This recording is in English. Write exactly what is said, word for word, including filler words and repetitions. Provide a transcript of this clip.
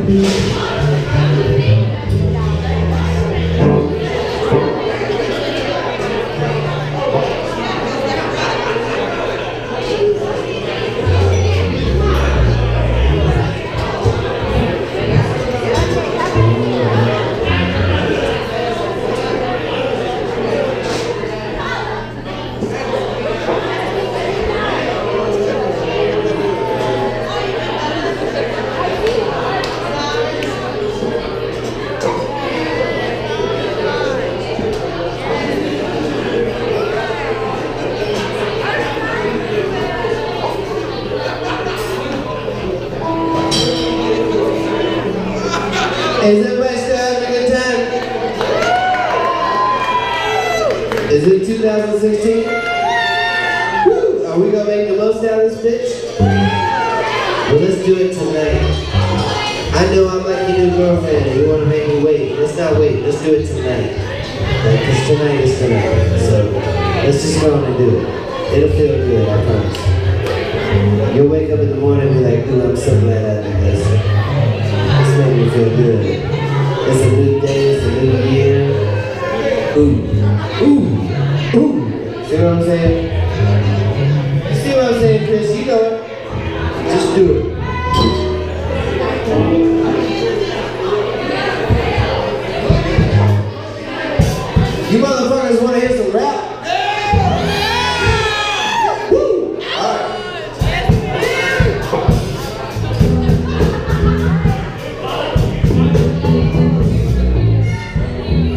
Is everybody still having a good time? Is it two thousand sixteen? Woo! Are we gonna make the most out of this bitch? Well, let's do it tonight. I know I'm like your new girlfriend and you wanna make me wait. Let's not wait, let's do it tonight. Because tonight is tonight. So let's just go on and do it. It'll feel good, I promise. You'll wake up in the morning and be like, ooh, I'm so glad I did this. This made me feel good. It's a new day, it's a new year. Ooh, ooh, ooh. See what I'm saying? See what I'm saying, Chris? You know it. Just do it.